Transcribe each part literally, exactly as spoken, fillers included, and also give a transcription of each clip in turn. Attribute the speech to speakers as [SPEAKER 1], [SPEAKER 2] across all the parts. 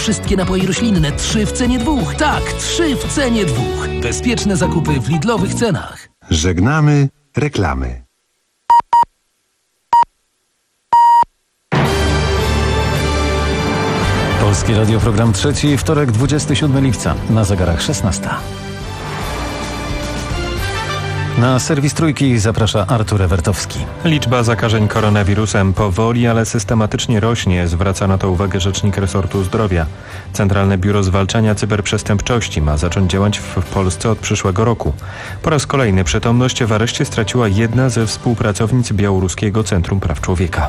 [SPEAKER 1] wszystkie napoje roślinne. Trzy w cenie dwóch. Tak, trzy w cenie dwóch. Bezpieczne zakupy w Lidlowych cenach.
[SPEAKER 2] Żegnamy reklamy.
[SPEAKER 3] Polskie Radio, program trzeci, wtorek, dwudziestego siódmego lipca, na zegarach szesnasta. Na serwis Trójki zaprasza Artur Ewertowski.
[SPEAKER 4] Liczba zakażeń koronawirusem powoli, ale systematycznie rośnie. Zwraca na to uwagę rzecznik resortu zdrowia. Centralne Biuro Zwalczania Cyberprzestępczości ma zacząć działać w Polsce od przyszłego roku. Po raz kolejny przytomność w areszcie straciła jedna ze współpracownic Białoruskiego Centrum Praw Człowieka.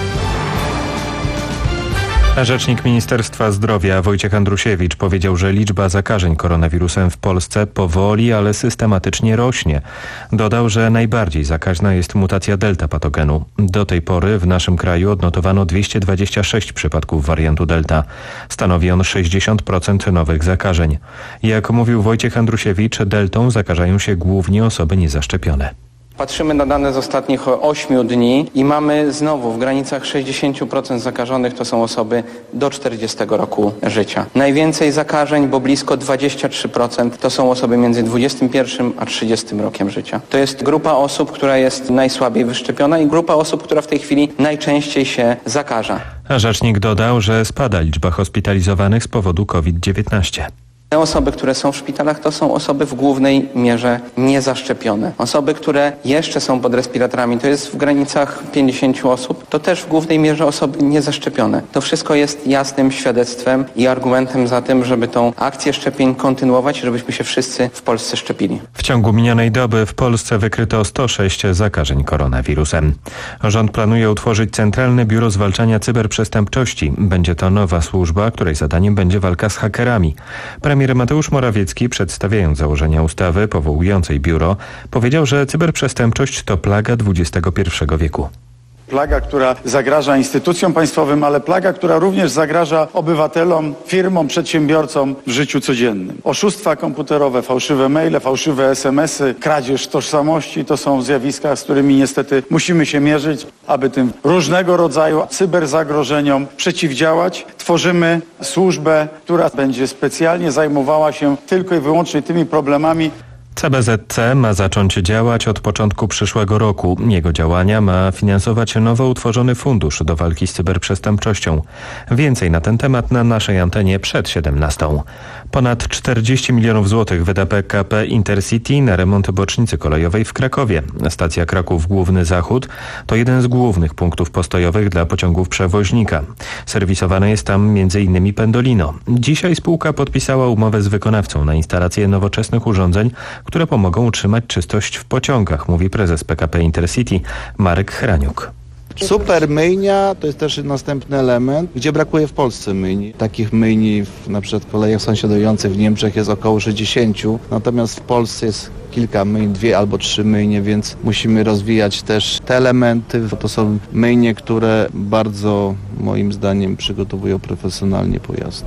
[SPEAKER 4] Rzecznik Ministerstwa Zdrowia Wojciech Andrusiewicz powiedział, że liczba zakażeń koronawirusem w Polsce powoli, ale systematycznie rośnie. Dodał, że najbardziej zakaźna jest mutacja delta patogenu. Do tej pory w naszym kraju odnotowano dwieście dwadzieścia sześć przypadków wariantu delta. Stanowi on sześćdziesiąt procent nowych zakażeń. Jak mówił Wojciech Andrusiewicz, deltą zakażają się głównie osoby niezaszczepione.
[SPEAKER 5] Patrzymy na dane z ostatnich ośmiu dni i mamy znowu w granicach sześćdziesiąt procent zakażonych to są osoby do czterdziestego roku życia. Najwięcej zakażeń, bo blisko dwadzieścia trzy procent to są osoby między dwudziestym pierwszym a trzydziestym rokiem życia. To jest grupa osób, która jest najsłabiej wyszczepiona i grupa osób, która w tej chwili najczęściej się zakaża.
[SPEAKER 4] A rzecznik dodał, że spada liczba hospitalizowanych z powodu kowid dziewiętnaście.
[SPEAKER 5] Te osoby, które są w szpitalach, to są osoby w głównej mierze niezaszczepione. Osoby, które jeszcze są pod respiratorami, to jest w granicach pięćdziesięciu osób, to też w głównej mierze osoby niezaszczepione. To wszystko jest jasnym świadectwem i argumentem za tym, żeby tą akcję szczepień kontynuować, żebyśmy się wszyscy w Polsce szczepili.
[SPEAKER 4] W ciągu minionej doby w Polsce wykryto sto sześć zakażeń koronawirusem. Rząd planuje utworzyć Centralne Biuro Zwalczania Cyberprzestępczości. Będzie to nowa służba, której zadaniem będzie walka z hakerami. Premier Mateusz Morawiecki, przedstawiając założenia ustawy powołującej biuro, powiedział, że cyberprzestępczość to plaga dwudziestego pierwszego wieku.
[SPEAKER 6] Plaga, która zagraża instytucjom państwowym, ale plaga, która również zagraża obywatelom, firmom, przedsiębiorcom w życiu codziennym. Oszustwa komputerowe, fałszywe maile, fałszywe es em esy, kradzież tożsamości to są zjawiska, z którymi niestety musimy się mierzyć. Aby tym różnego rodzaju cyberzagrożeniom przeciwdziałać, tworzymy służbę, która będzie specjalnie zajmowała się tylko i wyłącznie tymi problemami.
[SPEAKER 4] C B Z C ma zacząć działać od początku przyszłego roku. Jego działania ma finansować nowo utworzony fundusz do walki z cyberprzestępczością. Więcej na ten temat na naszej antenie przed siedemnastą. Ponad czterdzieści milionów złotych wyda P K P Intercity na remont bocznicy kolejowej w Krakowie. Stacja Kraków Główny Zachód to jeden z głównych punktów postojowych dla pociągów przewoźnika. Serwisowane jest tam między innymi Pendolino. Dzisiaj spółka podpisała umowę z wykonawcą na instalację nowoczesnych urządzeń, które pomogą utrzymać czystość w pociągach, mówi prezes P K P Intercity Marek Hraniuk.
[SPEAKER 7] Super myjnia to jest też następny element, gdzie brakuje w Polsce myjni. Takich myjni w na przykład kolejach sąsiadujących w Niemczech jest około sześćdziesiąt, natomiast w Polsce jest kilka myjni, dwie albo trzy myjnie, więc musimy rozwijać też te elementy. To są myjnie, które bardzo moim zdaniem przygotowują profesjonalnie pojazd.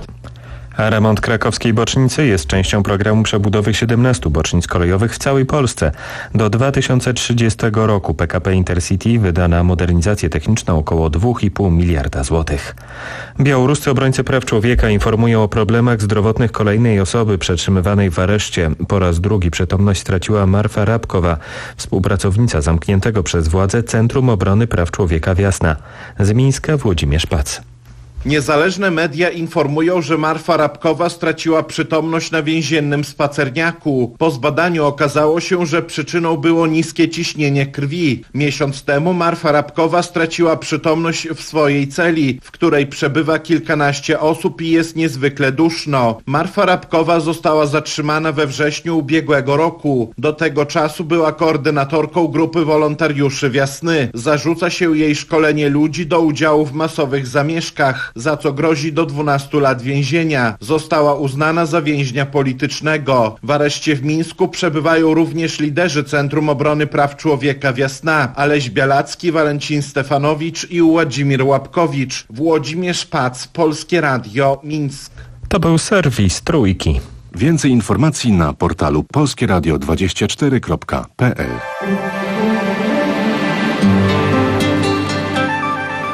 [SPEAKER 4] A remont krakowskiej bocznicy jest częścią programu przebudowy siedemnastu bocznic kolejowych w całej Polsce. Do dwa tysiące trzydziestego roku P K P Intercity wyda na modernizację techniczną około dwa i pół miliarda złotych. Białoruscy obrońcy praw człowieka informują o problemach zdrowotnych kolejnej osoby przetrzymywanej w areszcie. Po raz drugi przytomność straciła Marfa Rabkowa, współpracownica zamkniętego przez władze Centrum Obrony Praw Człowieka w Jasna. Z Mińska Włodzimierz Pac.
[SPEAKER 8] Niezależne media informują, że Marfa Rabkowa straciła przytomność na więziennym spacerniaku. Po zbadaniu okazało się, że przyczyną było niskie ciśnienie krwi. Miesiąc temu Marfa Rabkowa straciła przytomność w swojej celi, w której przebywa kilkanaście osób i jest niezwykle duszno. Marfa Rabkowa została zatrzymana we wrześniu ubiegłego roku. Do tego czasu była koordynatorką grupy wolontariuszy Wiasny. Zarzuca się jej szkolenie ludzi do udziału w masowych zamieszkach, za co grozi do dwunastu lat więzienia. Została uznana za więźnia politycznego. W areszcie w Mińsku przebywają również liderzy Centrum Obrony Praw Człowieka Wiasna, Aleś Bialacki, Walencin Stefanowicz i Włodzimir Łapkowicz. Włodzimierz Pac, Polskie Radio, Mińsk.
[SPEAKER 4] To był serwis Trójki.
[SPEAKER 2] Więcej informacji na portalu polskie radio dwadzieścia cztery kropka p l.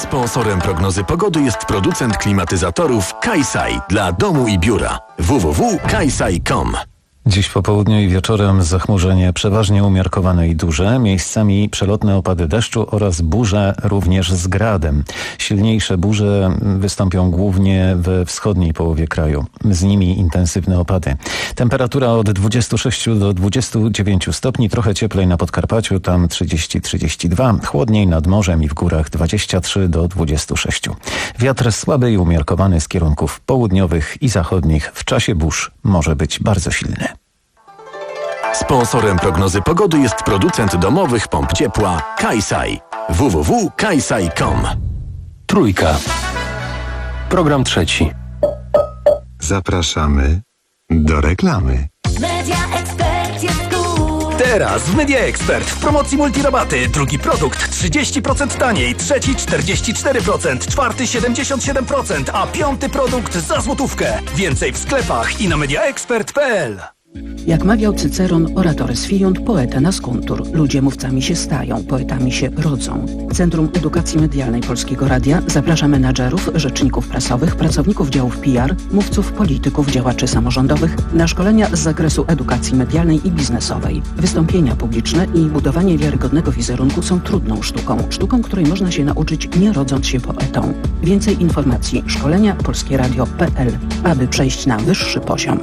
[SPEAKER 9] Sponsorem prognozy pogody jest producent klimatyzatorów Kaisai dla domu i biura. w w w kropka kaisai kropka com.
[SPEAKER 3] Dziś po południu i wieczorem zachmurzenie przeważnie umiarkowane i duże, miejscami przelotne opady deszczu oraz burze również z gradem. Silniejsze burze wystąpią głównie we wschodniej połowie kraju. Z nimi intensywne opady. Temperatura od dwudziestu sześciu do dwudziestu dziewięciu stopni, trochę cieplej na Podkarpaciu, tam trzydzieści do trzydziestu dwóch, chłodniej nad morzem i w górach dwadzieścia trzy do dwudziestu sześciu. Wiatr słaby i umiarkowany z kierunków południowych i zachodnich w czasie burz może być bardzo silny.
[SPEAKER 9] Sponsorem prognozy pogody jest producent domowych pomp ciepła Kaisai. w w w kropka kaisai kropka com.
[SPEAKER 2] Trójka. Program trzeci. Zapraszamy do reklamy.
[SPEAKER 10] Media Expert jest tu.
[SPEAKER 1] Teraz w Media Expert w promocji multirabaty. Drugi produkt trzydzieści procent taniej, trzeci czterdzieści cztery procent, czwarty siedemdziesiąt siedem procent, a piąty produkt za złotówkę. Więcej w sklepach i na mediaexpert kropka p l.
[SPEAKER 11] Jak mawiał Cyceron, oratores fiunt, poeta nascuntur. Ludzie mówcami się stają, poetami się rodzą. Centrum Edukacji Medialnej Polskiego Radia zaprasza menadżerów, rzeczników prasowych, pracowników działów P R, mówców, polityków, działaczy samorządowych na szkolenia z zakresu edukacji medialnej i biznesowej. Wystąpienia publiczne i budowanie wiarygodnego wizerunku są trudną sztuką. Sztuką, której można się nauczyć nie rodząc się poetą. Więcej informacji szkolenia polskieradio kropka p l, aby przejść na wyższy poziom.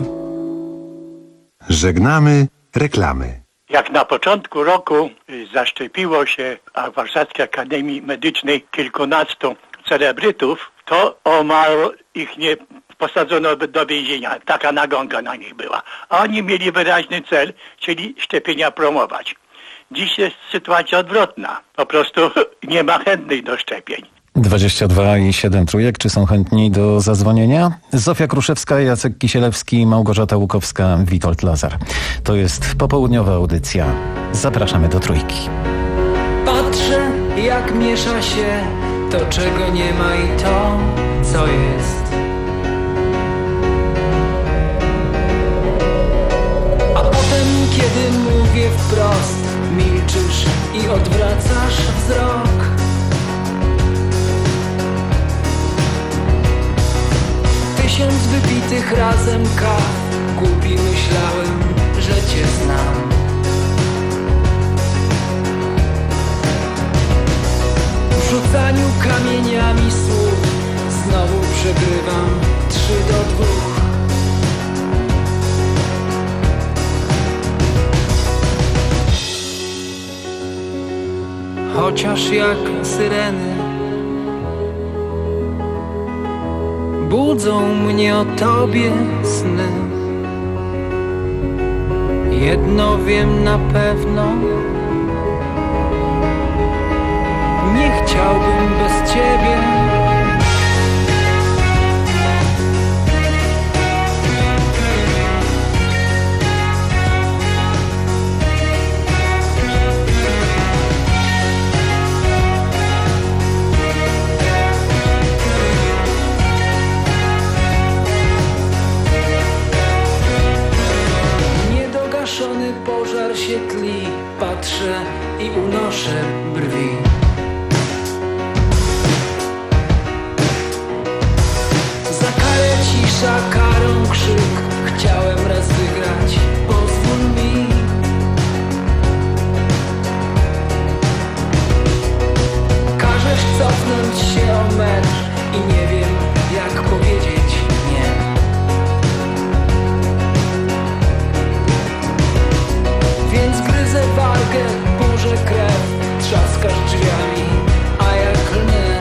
[SPEAKER 2] Żegnamy reklamy.
[SPEAKER 12] Jak na początku roku zaszczepiło się w Warszawskiej Akademii Medycznej kilkunastu celebrytów, to omal ich nie posadzono do więzienia. Taka nagonka na nich była. A oni mieli wyraźny cel, czyli szczepienia promować. Dziś jest sytuacja odwrotna. Po prostu nie ma chętnych do szczepień.
[SPEAKER 3] dwadzieścia dwa i siedem trójek. Czy są chętni do zadzwonienia? Zofia Kruszewska, Jacek Kisielewski, Małgorzata Łukowska, Witold Lazar. To jest popołudniowa audycja. Zapraszamy do trójki.
[SPEAKER 13] Patrzę, jak miesza się to, czego nie ma i to, co jest. A potem, kiedy mówię wprost, milczysz i odwracasz wzrok. Tysiąc wypitych razem kaw, głupi myślałem, że cię znam. W rzucaniu kamieniami słów znowu przegrywam trzy do dwóch. Chociaż jak syreny budzą mnie o tobie sny. Jedno wiem na pewno, nie chciałbym bez ciebie. Pożar się tli, patrzę i unoszę brwi. Za karę cisza, karą krzyk. Chciałem raz wygrać, pozwól mi. Każesz cofnąć się o metr i nie wiem, jak powiedzieć nie. Więc gryzę wargę, burzę krew, trzaskasz drzwiami, a ja klnę.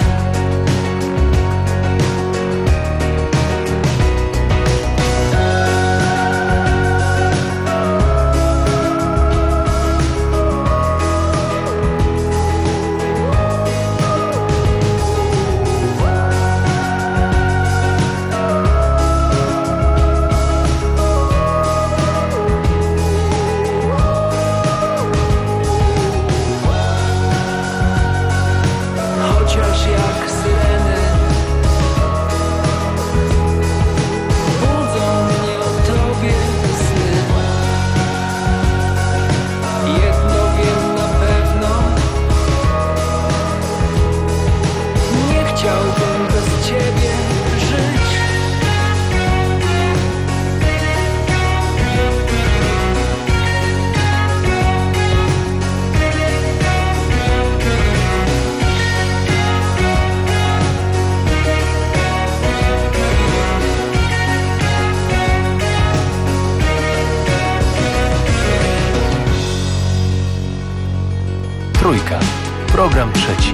[SPEAKER 14] trzeci.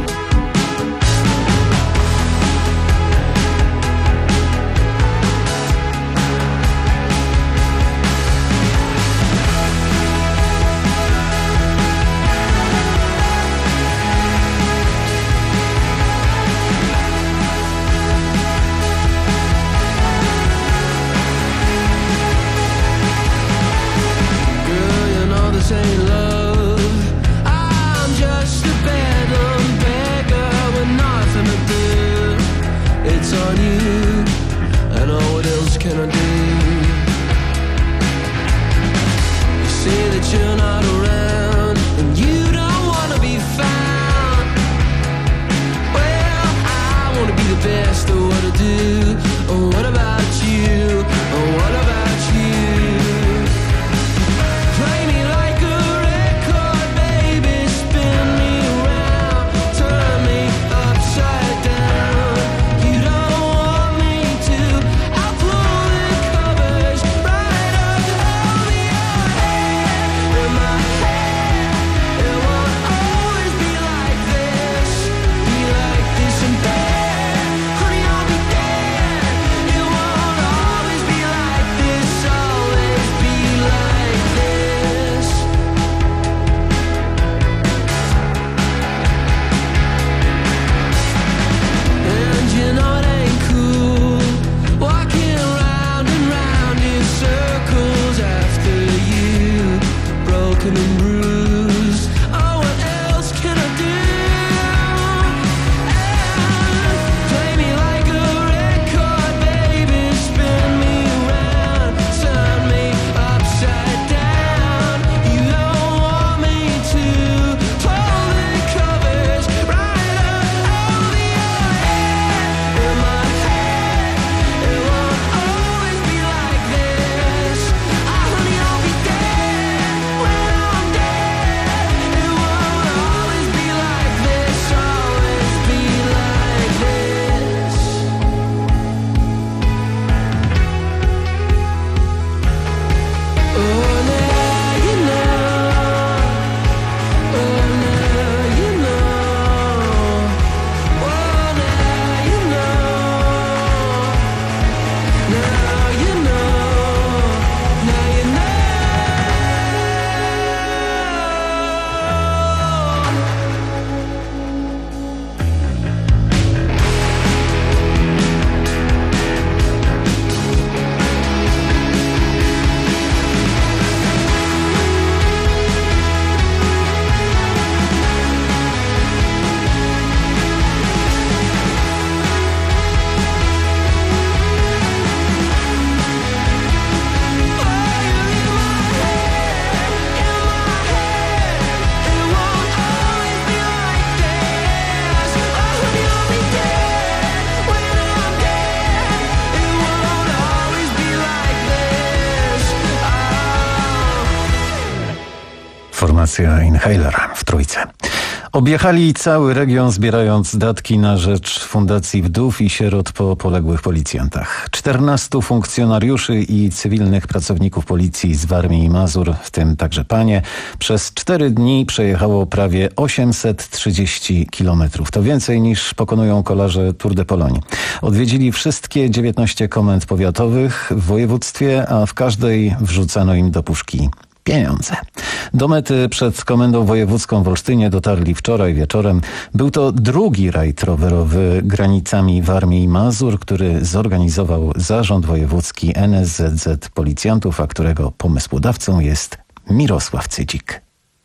[SPEAKER 3] Formacja Inhaler w Trójce. Objechali cały region, zbierając datki na rzecz Fundacji Wdów i Sierot po poległych policjantach. czternastu funkcjonariuszy i cywilnych pracowników policji z Warmii i Mazur, w tym także panie, przez cztery dni przejechało prawie osiemset trzydzieści kilometrów. To więcej niż pokonują kolarze Tour de Pologne. Odwiedzili wszystkie dziewiętnaście komend powiatowych w województwie, a w każdej wrzucano im do puszki pieniądze. Do mety przed Komendą Wojewódzką w Olsztynie dotarli wczoraj wieczorem. Był to drugi rajd rowerowy granicami Warmii i Mazur, który zorganizował Zarząd Wojewódzki N S Z Z Policjantów, a którego pomysłodawcą jest Mirosław Cydzik.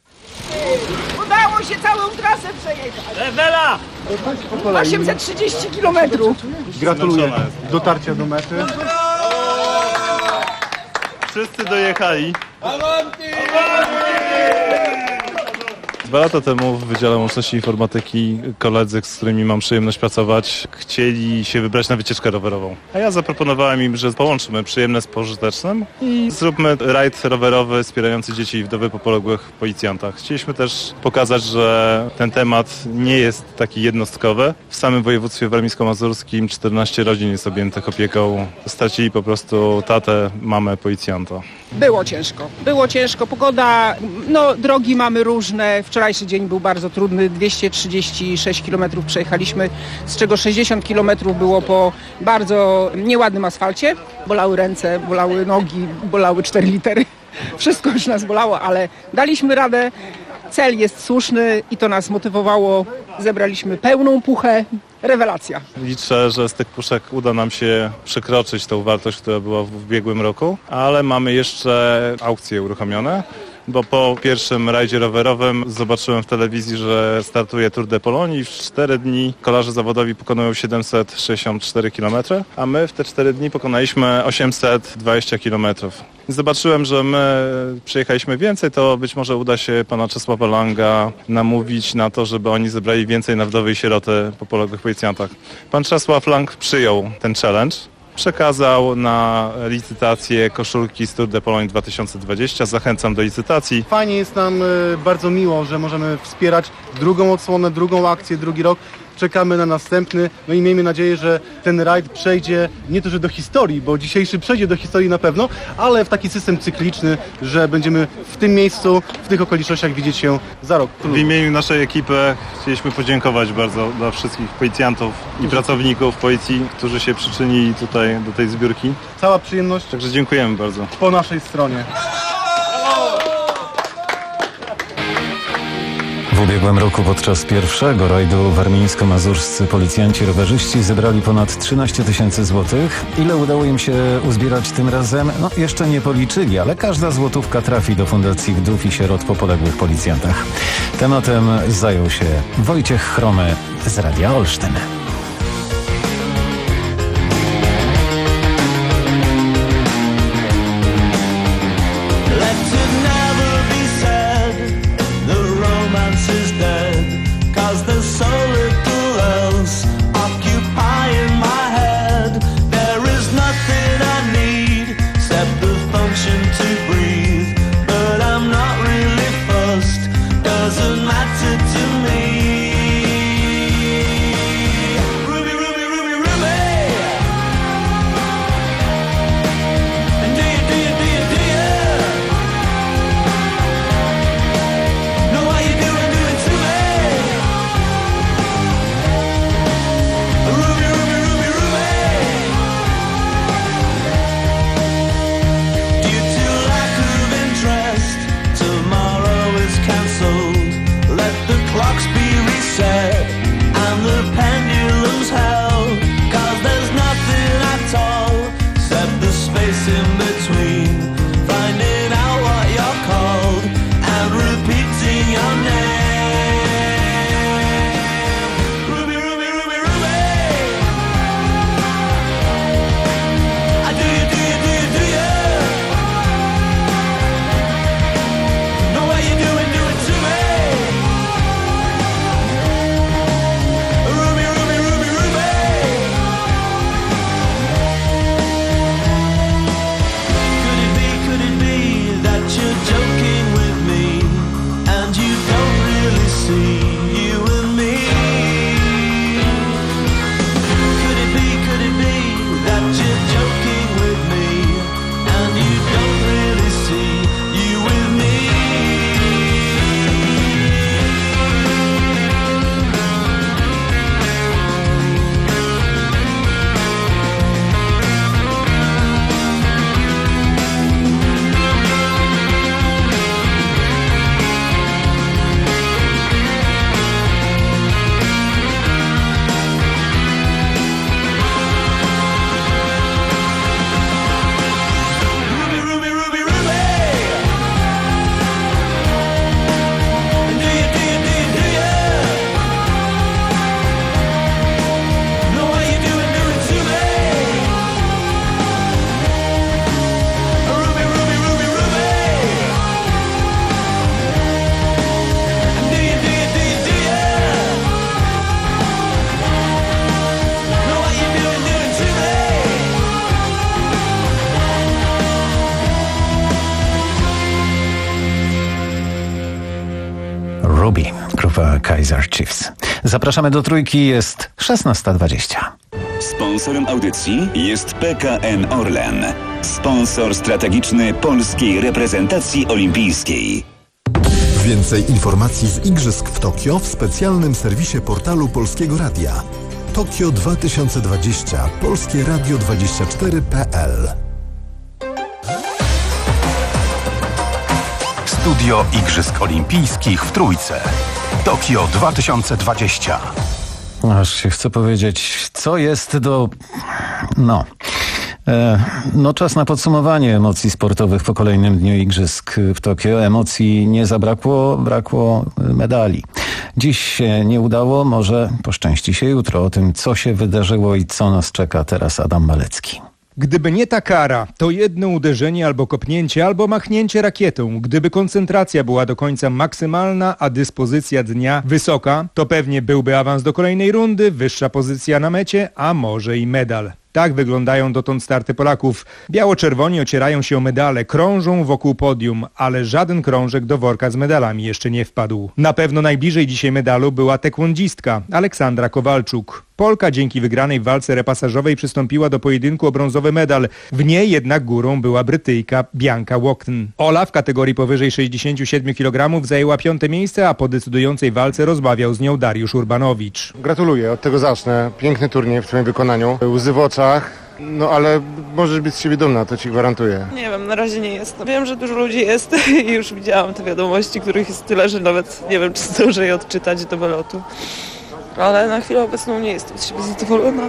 [SPEAKER 15] Udało się całą trasę przejechać.
[SPEAKER 16] Ewela!
[SPEAKER 15] osiemset trzydzieści kilometrów.
[SPEAKER 16] Gratuluję dotarcia do mety. Wszyscy dojechali. Dwa lata temu w Wydziale Łączności i Informatyki koledzy, z którymi mam przyjemność pracować, chcieli się wybrać na wycieczkę rowerową. A ja zaproponowałem im, że połączymy przyjemne z pożytecznym i zróbmy rajd rowerowy wspierający dzieci i wdowy po poległych policjantach. Chcieliśmy też pokazać, że ten temat nie jest taki jednostkowy. W samym województwie warmińsko-mazurskim czternaście rodzin jest objętych opieką. Stracili po prostu tatę, mamę policjanta.
[SPEAKER 15] Było ciężko. Było ciężko. Pogoda, no drogi mamy różne. Wczoraj Wczorajszy dzień był bardzo trudny, dwieście trzydzieści sześć kilometrów przejechaliśmy, z czego sześćdziesiąt kilometrów było po bardzo nieładnym asfalcie. Bolały ręce, bolały nogi, bolały cztery litery. Wszystko już nas bolało, ale daliśmy radę. Cel jest słuszny i to nas motywowało. Zebraliśmy pełną puchę. Rewelacja.
[SPEAKER 16] Liczę, że z tych puszek uda nam się przekroczyć tą wartość, która była w ubiegłym roku, ale mamy jeszcze aukcje uruchomione, bo po pierwszym rajdzie rowerowym zobaczyłem w telewizji, że startuje Tour de Pologne i w cztery dni kolarze zawodowi pokonują siedemset sześćdziesiąt cztery kilometry, a my w te cztery dni pokonaliśmy osiemset dwadzieścia kilometrów. Zobaczyłem, że my przejechaliśmy więcej, to być może uda się pana Czesława Langa namówić na to, żeby oni zebrali więcej na wdowy i sieroty po poległych policjantach. Pan Czesław Lang przyjął ten challenge. Przekazał na licytację koszulki z Tour de Pologne dwa tysiące dwadzieścia. Zachęcam do licytacji.
[SPEAKER 14] Fajnie jest nam bardzo miło, że możemy wspierać drugą odsłonę, drugą akcję, drugi rok. Czekamy na następny, no i miejmy nadzieję, że ten rajd przejdzie nie to, że do historii, bo dzisiejszy przejdzie do historii na pewno, ale w taki system cykliczny, że będziemy w tym miejscu, w tych okolicznościach widzieć się za rok.
[SPEAKER 16] W imieniu naszej ekipy chcieliśmy podziękować bardzo dla wszystkich policjantów i pracowników policji, którzy się przyczynili tutaj do tej zbiórki.
[SPEAKER 14] Cała przyjemność.
[SPEAKER 16] Także dziękujemy bardzo.
[SPEAKER 14] Po naszej stronie.
[SPEAKER 3] W ubiegłym roku podczas pierwszego rajdu warmińsko-mazurscy policjanci rowerzyści zebrali ponad trzynaście tysięcy złotych. Ile udało im się uzbierać tym razem? No jeszcze nie policzyli, ale każda złotówka trafi do Fundacji Wdów i Sierot po poległych policjantach. Tematem zajął się Wojciech Chromy z Radia Olsztyn. Ruby, grupa Kaiser Chiefs. Zapraszamy do Trójki, jest szesnasta dwadzieścia.
[SPEAKER 17] Sponsorem audycji jest P K N Orlen, sponsor strategiczny polskiej reprezentacji olimpijskiej.
[SPEAKER 18] Więcej informacji z Igrzysk w Tokio w specjalnym serwisie portalu Polskiego Radia. Tokio dwa tysiące dwadzieścia. Polskie Radio dwadzieścia cztery kropka p l.
[SPEAKER 19] Studio Igrzysk Olimpijskich w Trójce. Tokio dwa tysiące dwadzieścia.
[SPEAKER 3] Aż się chcę powiedzieć, co jest do... No... No czas na podsumowanie emocji sportowych po kolejnym dniu Igrzysk w Tokio. Emocji nie zabrakło, brakło medali. Dziś się nie udało, może poszczęści się jutro. O tym, co się wydarzyło i co nas czeka, teraz Adam Malecki.
[SPEAKER 20] Gdyby nie ta kara, to jedno uderzenie albo kopnięcie, albo machnięcie rakietą. Gdyby koncentracja była do końca maksymalna, a dyspozycja dnia wysoka, to pewnie byłby awans do kolejnej rundy, wyższa pozycja na mecie, a może i medal. Tak wyglądają dotąd starty Polaków. Biało-czerwoni ocierają się o medale, krążą wokół podium, ale żaden krążek do worka z medalami jeszcze nie wpadł. Na pewno najbliżej dzisiaj medalu była taekwondzistka Aleksandra Kowalczuk. Polka dzięki wygranej w walce repasażowej przystąpiła do pojedynku o brązowy medal. W niej jednak górą była Brytyjka Bianca Waughton. Ola w kategorii powyżej sześćdziesiąt siedem kilogramów zajęła piąte miejsce, a po decydującej walce rozmawiał z nią Dariusz Urbanowicz.
[SPEAKER 21] Gratuluję, od tego zacznę. Piękny turniej w twoim wykonaniu. Łzy w oczach. No ale możesz być z siebie dumna, to ci gwarantuję.
[SPEAKER 22] Nie wiem, na razie nie jest. Wiem, że dużo ludzi jest i już widziałam te wiadomości, których jest tyle, że nawet nie wiem, czy zdążę je odczytać do wylotu. Ale na chwilę obecną nie jestem z siebie zadowolona.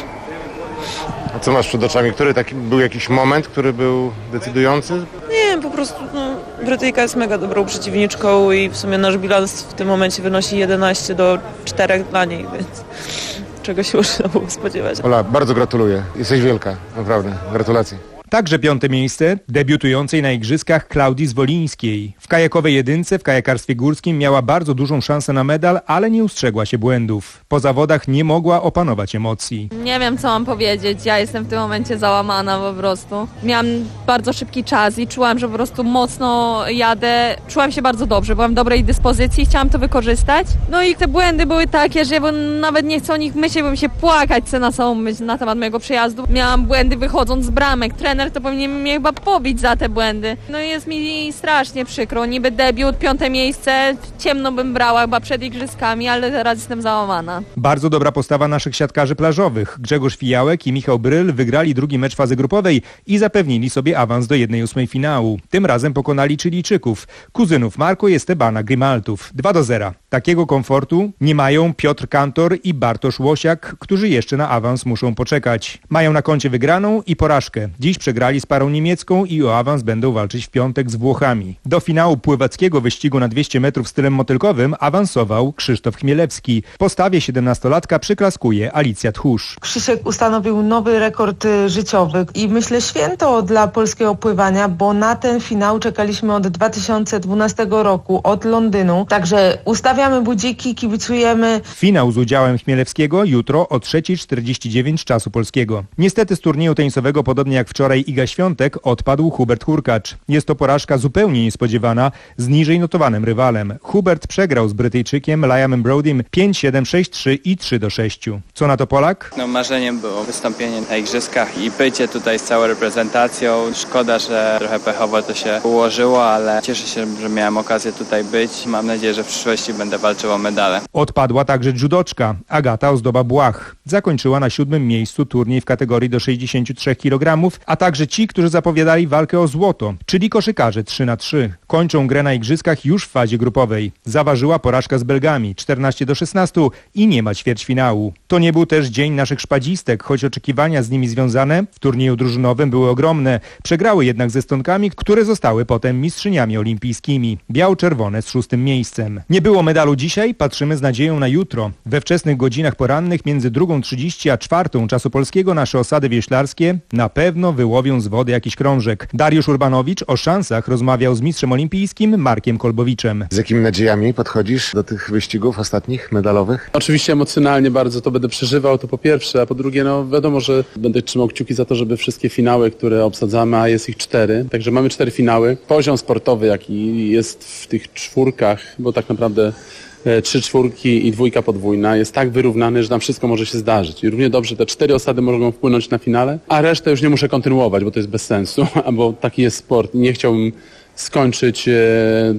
[SPEAKER 21] A co masz przed oczami? Który taki był jakiś moment, który był decydujący?
[SPEAKER 22] Nie wiem, po prostu no, Brytyjka jest mega dobrą przeciwniczką i w sumie nasz bilans w tym momencie wynosi jedenaście do czterech dla niej, więc czego się można było spodziewać.
[SPEAKER 21] Ola, bardzo gratuluję. Jesteś wielka, naprawdę. Gratulacje.
[SPEAKER 20] Także piąte miejsce debiutującej na igrzyskach Klaudii Zwolińskiej. W kajakowej jedynce w kajakarstwie górskim miała bardzo dużą szansę na medal, ale nie ustrzegła się błędów. Po zawodach nie mogła opanować emocji.
[SPEAKER 23] Nie wiem, co mam powiedzieć. Ja jestem w tym momencie załamana po prostu. Miałam bardzo szybki czas i czułam, że po prostu mocno jadę. Czułam się bardzo dobrze, byłam w dobrej dyspozycji, chciałam to wykorzystać. No i te błędy były takie, że ja nawet nie chcę o nich myśleć, bo mi się płakać chcę na samą myśl na temat mojego przejazdu. Miałam błędy wychodząc z bramek. Trener to powinien mnie chyba pobić za te błędy. No jest mi strasznie przykro. Niby debiut, piąte miejsce, ciemno bym brała chyba przed igrzyskami, ale teraz jestem załamana.
[SPEAKER 20] Bardzo dobra postawa naszych siatkarzy plażowych. Grzegorz Fijałek i Michał Bryl wygrali drugi mecz fazy grupowej i zapewnili sobie awans do jednej ósmej finału. Tym razem pokonali Chilijczyków, kuzynów Marco i Estebana Grimaltów. dwa do zera. Takiego komfortu nie mają Piotr Kantor i Bartosz Łosiak, którzy jeszcze na awans muszą poczekać. Mają na koncie wygraną i porażkę. Dziś przegrali z parą niemiecką i o awans będą walczyć w piątek z Włochami. Do finału pływackiego wyścigu na dwieście metrów stylem motylkowym awansował Krzysztof Chmielewski. Postawie siedemnastolatka przyklaskuje Alicja Tchórz.
[SPEAKER 24] Krzysiek ustanowił nowy rekord życiowy i myślę święto dla polskiego pływania, bo na ten finał czekaliśmy od dwa tysiące dwunastego roku, od Londynu. Także ustawiamy budziki, kibicujemy.
[SPEAKER 20] Finał z udziałem Chmielewskiego jutro o trzeciej czterdzieści dziewięć czasu polskiego. Niestety z turnieju tenisowego, podobnie jak wczoraj Iga Świątek, odpadł Hubert Hurkacz. Jest to porażka zupełnie niespodziewana z niżej notowanym rywalem. Hubert przegrał z Brytyjczykiem Liamem Brodym pięć siedem, sześć trzy i trzy do sześciu. Co na to Polak?
[SPEAKER 25] No, marzeniem było wystąpienie na igrzyskach i bycie tutaj z całą reprezentacją. Szkoda, że trochę pechowo to się ułożyło, ale cieszę się, że miałem okazję tutaj być. Mam nadzieję, że w przyszłości będę walczył o medale.
[SPEAKER 20] Odpadła także judoczka Agata Ozdoba-Błach. Zakończyła na siódmym miejscu turniej w kategorii do sześćdziesięciu trzech kilogramów, a także ci, którzy zapowiadali walkę o złoto, czyli koszykarze trzy na trzy. Kończą grę na igrzyskach już w fazie grupowej. Zaważyła porażka z Belgami czternaście do szesnastu i nie ma ćwierćfinału. To nie był też dzień naszych szpadzistek, choć oczekiwania z nimi związane w turnieju drużynowym były ogromne. Przegrały jednak ze Stonkami, które zostały potem mistrzyniami olimpijskimi. Biało-czerwone z szóstym miejscem. Nie było medalu dzisiaj, patrzymy z nadzieją na jutro. We wczesnych godzinach porannych między drugą trzydzieści a czwartą czasu polskiego nasze osady wioślarskie na pewno wyłowią z wody jakiś krążek. Dariusz Urbanowicz o szansach rozmawiał z mistrzem olimpijskim Markiem Kolbowiczem.
[SPEAKER 21] Z jakimi nadziejami podchodzisz do tych wyścigów ostatnich medalowych?
[SPEAKER 26] Oczywiście emocjonalnie bardzo to będę przeżywał, to po pierwsze, a po drugie, no wiadomo, że będę trzymał kciuki za to, żeby wszystkie finały, które obsadzamy, a jest ich cztery, także mamy cztery finały. Poziom sportowy, jaki jest w tych czwórkach, bo tak naprawdę trzy czwórki i dwójka podwójna jest tak wyrównany, że tam wszystko może się zdarzyć. I równie dobrze te cztery osady mogą wpłynąć na finale, a resztę już nie muszę kontynuować, bo to jest bez sensu, bo taki jest sport. Nie chciałbym skończyć e,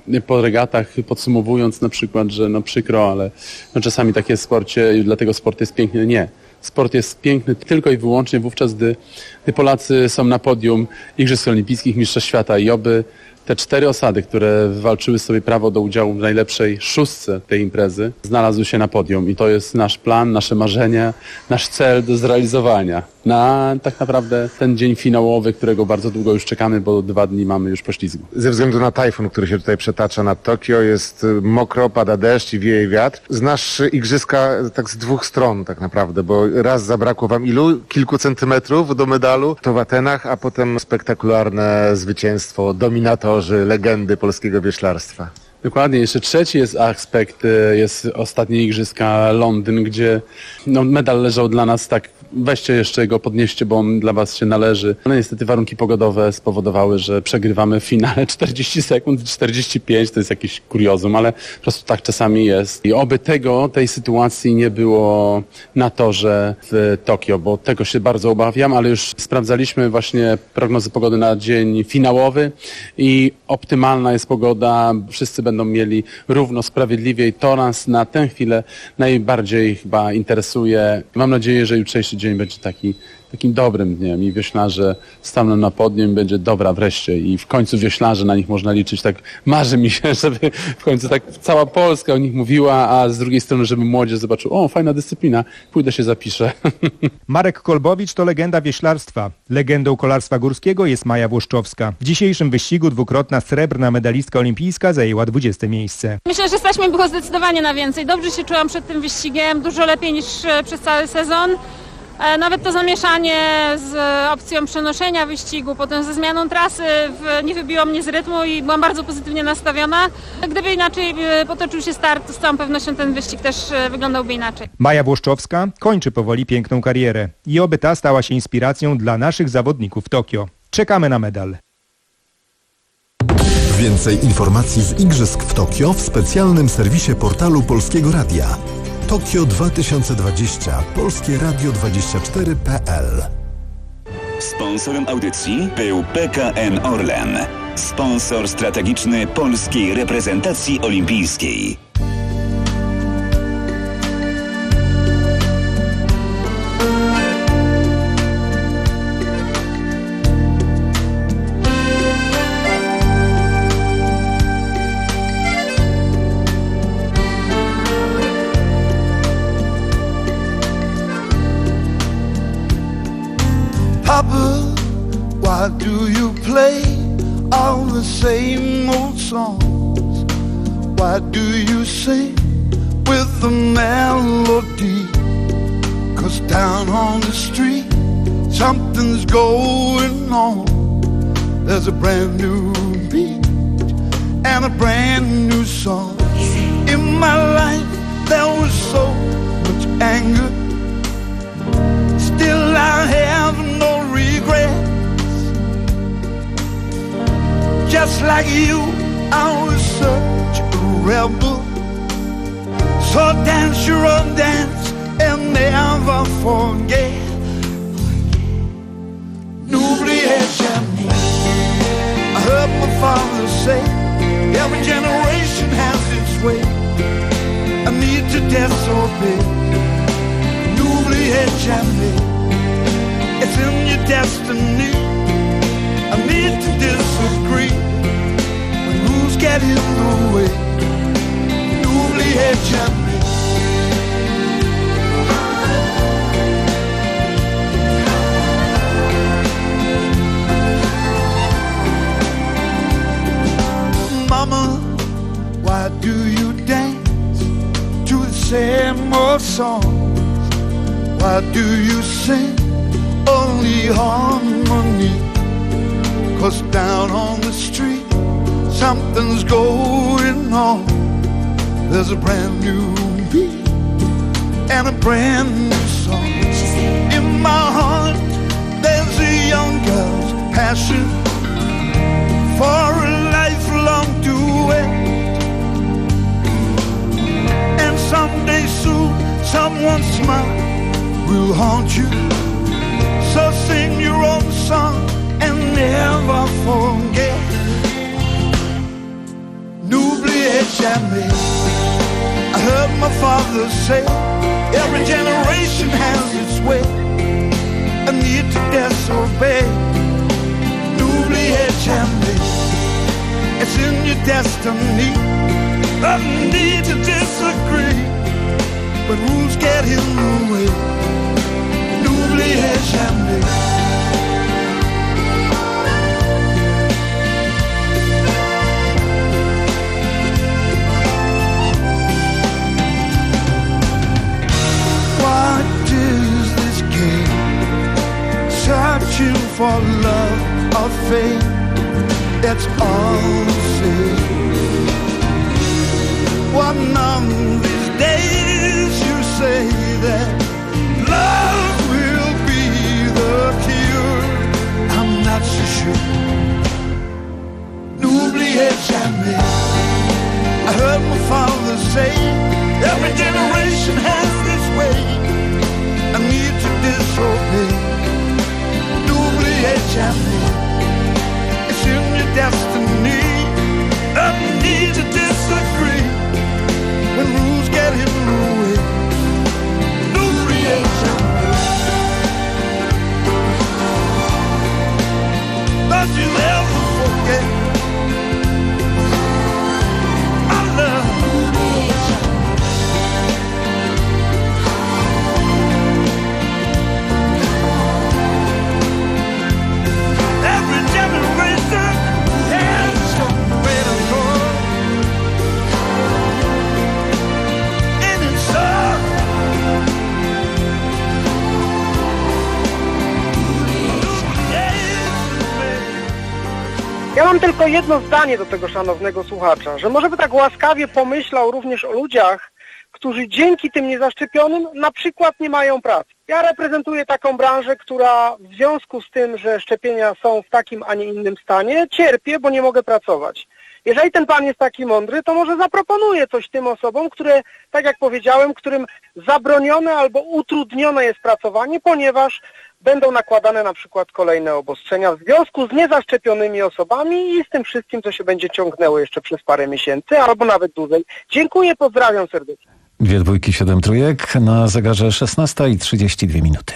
[SPEAKER 26] po regatach podsumowując na przykład, że no przykro, ale no czasami takie w sporcie i dlatego sport jest piękny. Nie. Sport jest piękny tylko i wyłącznie wówczas, gdy, gdy Polacy są na podium Igrzysk Olimpijskich, Mistrzostw Świata i oby te cztery osady, które wywalczyły sobie prawo do udziału w najlepszej szóstce tej imprezy, znalazły się na podium i to jest nasz plan, nasze marzenie, nasz cel do zrealizowania na tak naprawdę ten dzień finałowy, którego bardzo długo już czekamy, bo dwa dni mamy już poślizgu.
[SPEAKER 21] Ze względu na tajfun, który się tutaj przetacza nad Tokio, jest mokro, pada deszcz i wieje wiatr. Znasz igrzyska tak z dwóch stron tak naprawdę, bo raz zabrakło wam ilu? Kilku centymetrów do medalu, to w Atenach, a potem spektakularne zwycięstwo, dominatorzy, legendy polskiego wioślarstwa.
[SPEAKER 26] Dokładnie. Jeszcze trzeci jest aspekt, jest ostatnie igrzyska Londyn, gdzie no, medal leżał dla nas tak, weźcie jeszcze go, podnieście, bo on dla was się należy. Ale niestety warunki pogodowe spowodowały, że przegrywamy w finale czterdzieści sekund, czterdzieści pięć, to jest jakiś kuriozum, ale po prostu tak czasami jest. I oby tego, tej sytuacji nie było na torze w Tokio, bo tego się bardzo obawiam, ale już sprawdzaliśmy właśnie prognozy pogody na dzień finałowy i optymalna jest pogoda, wszyscy będą mieli równo, sprawiedliwie i to nas na tę chwilę najbardziej chyba interesuje. Mam nadzieję, że jutrzejszy dzień będzie taki, takim dobrym dniem i wioślarze staną na podium, będzie dobra wreszcie i w końcu wioślarze, na nich można liczyć. Tak marzy mi się, żeby w końcu tak cała Polska o nich mówiła, a z drugiej strony, żeby młodzież zobaczył, o, fajna dyscyplina, pójdę się zapiszę.
[SPEAKER 20] Marek Kolbowicz to legenda wioślarstwa. Legendą kolarstwa górskiego jest Maja Włoszczowska. W dzisiejszym wyścigu dwukrotna srebrna medalistka olimpijska zajęła dwudzieste miejsce.
[SPEAKER 4] Myślę, że stać mi było zdecydowanie na więcej. Dobrze się czułam przed tym wyścigiem, dużo lepiej niż przez cały sezon. Nawet to zamieszanie z opcją przenoszenia wyścigu, potem ze zmianą trasy nie wybiło mnie z rytmu i byłam bardzo pozytywnie nastawiona. Gdyby inaczej potoczył się start, to z całą pewnością ten wyścig też wyglądałby inaczej.
[SPEAKER 20] Maja Włoszczowska kończy powoli piękną karierę i oby ta stała się inspiracją dla naszych zawodników w Tokio. Czekamy na medal.
[SPEAKER 18] Więcej informacji z Igrzysk w Tokio w specjalnym serwisie portalu Polskiego Radia. Tokio dwa tysiące dwadzieścia. Polskie Radio dwadzieścia cztery kropka p l.
[SPEAKER 17] Sponsorem audycji był P K N Orlen. Sponsor strategiczny polskiej reprezentacji olimpijskiej.
[SPEAKER 5] Papa, why do you play all the same old songs? Why do you sing with the melody? 'Cause down on the street something's going on. There's a brand new beat and a brand new song. In my life there was so much anger, still I have no regrets. Just like you, I was such a rebel. So dance your own dance and never forget. N'oubliez jamais. I heard my father say, every generation has its way. I need to disobey. N'oubliez jamais. It's in your destiny. I need to disagree when rules get in the way. N'oubliez jamais. Mama, why do you dance to the same old songs? Why do you sing only harmony? 'Cause down on the street something's going on. There's a brand new beat and a brand new song. In my heart there's a young girl's passion for a lifelong duet. And someday soon someone's smile will haunt you. So sing your own song and never forget. and me. I heard my father say, every generation has its way. I need to disobey. N'oubliez jamais, it's in your destiny. I need to disagree, but rules get in the way. N'oubliez jamais. What is this game? Searching for love or fame? That's all the same. One of these days you say that love will be the cure. I'm not so sure. N'oubliez jamais. I heard my father say, every generation has this way. I need to disobey. N'oubliez jamais. It's in your destiny. I need to disagree when rules get in the way. N'oubliez jamais. Don't you ever forget my love. Every generation has some way to go. And it's up.
[SPEAKER 1] Ja mam tylko jedno zdanie do tego szanownego słuchacza, że może by tak łaskawie pomyślał również o ludziach, którzy dzięki tym niezaszczepionym na przykład nie mają pracy. Ja reprezentuję taką branżę, która w związku z tym, że szczepienia są w takim, a nie innym stanie, cierpię, bo nie mogę pracować. Jeżeli ten pan jest taki mądry, to może zaproponuje coś tym osobom, które, tak jak powiedziałem, którym zabronione albo utrudnione jest pracowanie, ponieważ będą nakładane na przykład kolejne obostrzenia w związku z niezaszczepionymi osobami i z tym wszystkim, co się będzie ciągnęło jeszcze przez parę miesięcy, albo nawet dłużej. Dziękuję, pozdrawiam serdecznie.
[SPEAKER 3] Dwie dwójki, siedem trójek, na zegarze szesnasta i trzydzieści dwie minuty.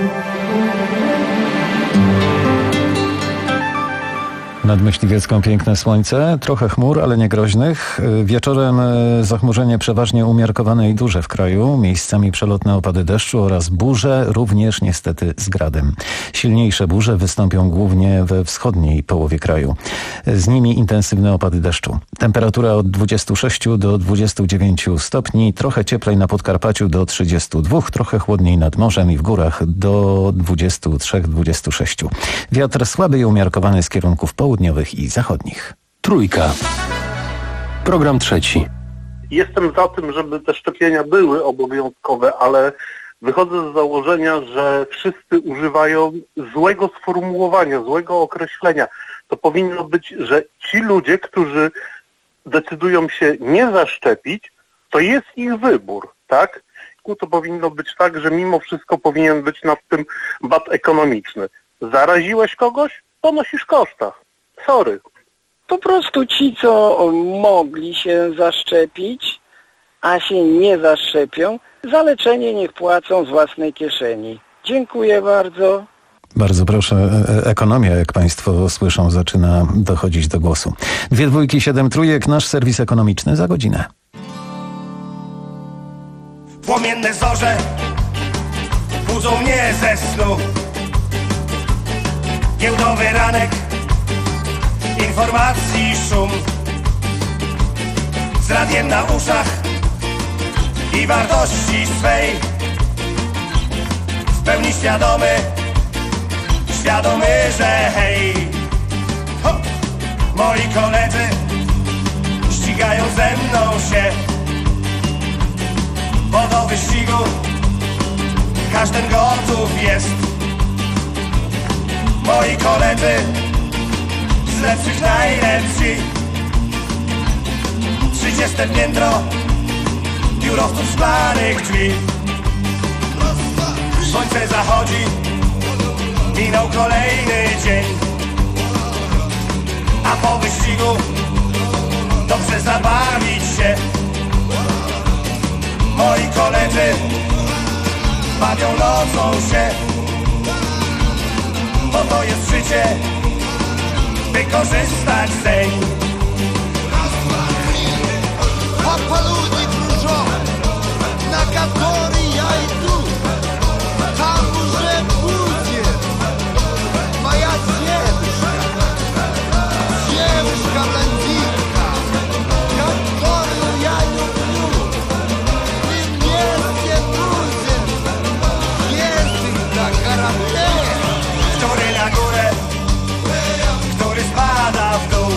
[SPEAKER 3] Nad Myśliwiecką piękne słońce, trochę chmur, ale nie groźnych. Wieczorem zachmurzenie przeważnie umiarkowane i duże w kraju, miejscami przelotne opady deszczu oraz burze, również niestety z gradem. Silniejsze burze wystąpią głównie we wschodniej połowie kraju. Z nimi intensywne opady deszczu. Temperatura od dwudziestu sześciu do dwudziestu dziewięciu stopni, trochę cieplej na Podkarpaciu do trzydziestu dwóch, trochę chłodniej nad morzem i w górach do dwudziestu trzech do dwudziestu sześciu. Wiatr słaby i umiarkowany z kierunków południowych i zachodnich.
[SPEAKER 2] Trójka. Program trzeci.
[SPEAKER 6] Jestem za tym, żeby te szczepienia były obowiązkowe, ale wychodzę z założenia, że wszyscy używają złego sformułowania, złego określenia. To powinno być, że ci ludzie, którzy decydują się nie zaszczepić, to jest ich wybór, tak? To powinno być tak, że mimo wszystko powinien być nad tym bat ekonomiczny. Zaraziłeś kogoś? Ponosisz koszta. Sorry.
[SPEAKER 1] Po prostu ci, co mogli się zaszczepić, a się nie zaszczepią, za leczenie niech płacą z własnej kieszeni. Dziękuję bardzo.
[SPEAKER 3] Bardzo proszę, ekonomia, jak Państwo słyszą, zaczyna dochodzić do głosu. Dwie dwójki, siedem trójek, nasz serwis ekonomiczny za godzinę.
[SPEAKER 7] Płomienne zorze budzą mnie ze snu. Giełdowy ranek, informacji szum. Z radiem na uszach i wartości swej. W pełni świadomy, świadomy, że hej, ho! Moi koledzy ścigają ze mną się, bo do wyścigu każdy gotów jest. Moi koledzy z lepszych najlepsi. Trzydzieste piętro biurowców szklanych drzwi. Słońce zachodzi, minął kolejny dzień, a po wyścigu dobrze zabawić się. Moi koledzy bawią nocą się, bo to jest życie, wykorzystać zeń.
[SPEAKER 5] Папа люди, дружок, на который я иду, там уже будет моя девушка, девушка-блондинка, которую я люблю. Мы вместе будем ездить на корабле.
[SPEAKER 7] Który na górę, który spada w dół,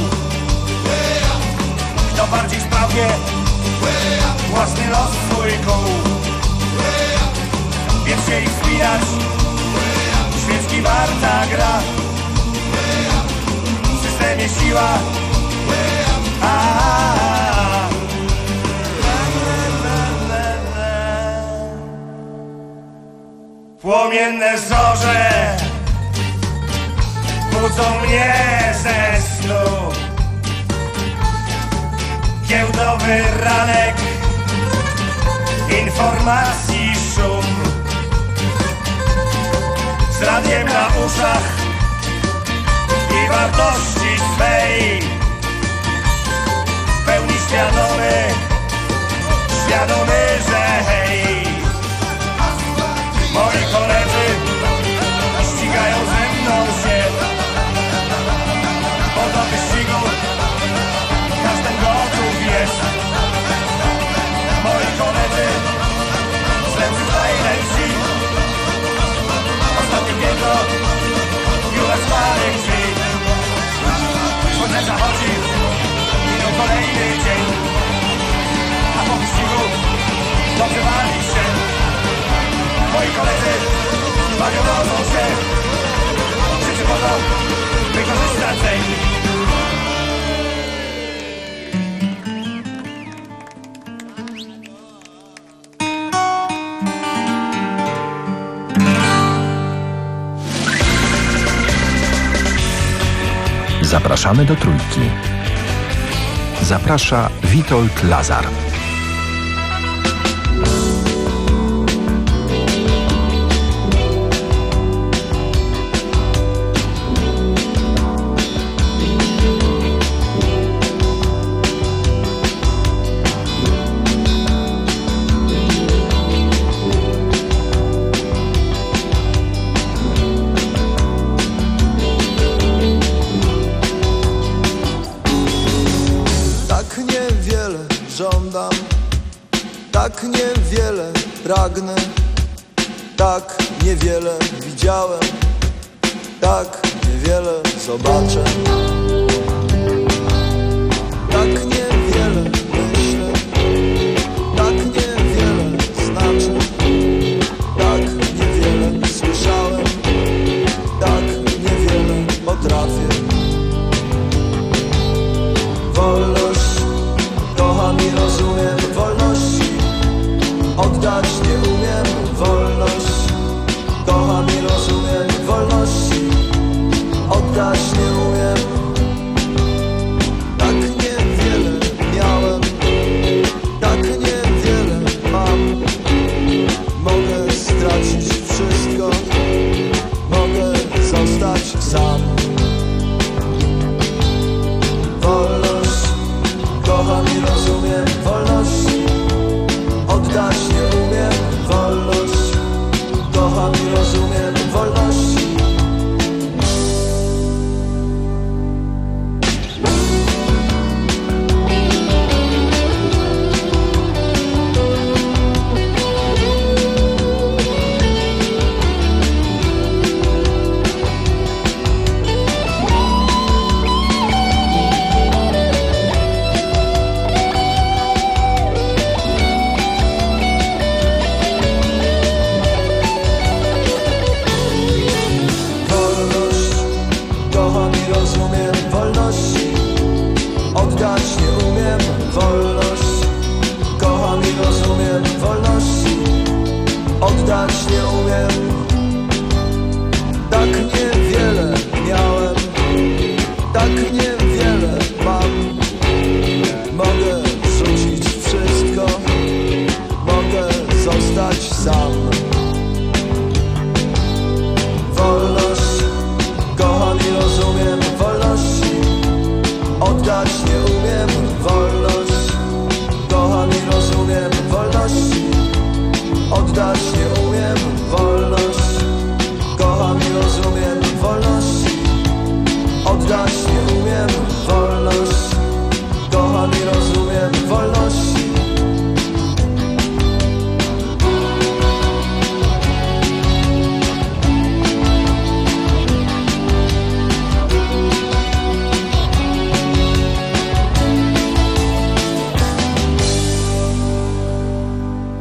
[SPEAKER 7] kto bardziej sprawnie własny los swój kół. Więc się ich wspinać, świeczki warta gra, w systemie siła. A-a-a. Płomienne zorze budzą mnie ze snu. Giełdowy ranek, informacji szum. Z radiem na uszach i wartości swej, w pełni świadomy, świadomy, że hej. Moi koledzy ścigają ze mną się, bo do wyścigu każdy gotów jest. Moi koledzy z lepszych najlepsi, ostatnie piętro już otwartych drzwi. Słońce zachodzi, minął kolejny dzień, a po wyścigu dobrze bawi się. Moi koledzy bawią nocą się, życie po to wykorzystać zeń.
[SPEAKER 19] Zapraszamy do Trójki. Zaprasza Witold Lazar.
[SPEAKER 5] Tak niewiele pragnę, tak niewiele widziałem, tak niewiele zobaczę. Tak niewiele myślę, tak niewiele znaczy, tak niewiele słyszałem, tak niewiele potrafię. Wolność, kocham i rozumiem wolności. Oddać nie umiem wolność, kocham i rozumiem wolności. Oddać nie umiem, tak niewiele miałem, tak niewiele mam. Mogę stracić wszystko, mogę zostać sam. Wolność, kocham i rozumiem wolności. Oddać nie umiem wolność, kocham i rozumiem wolności.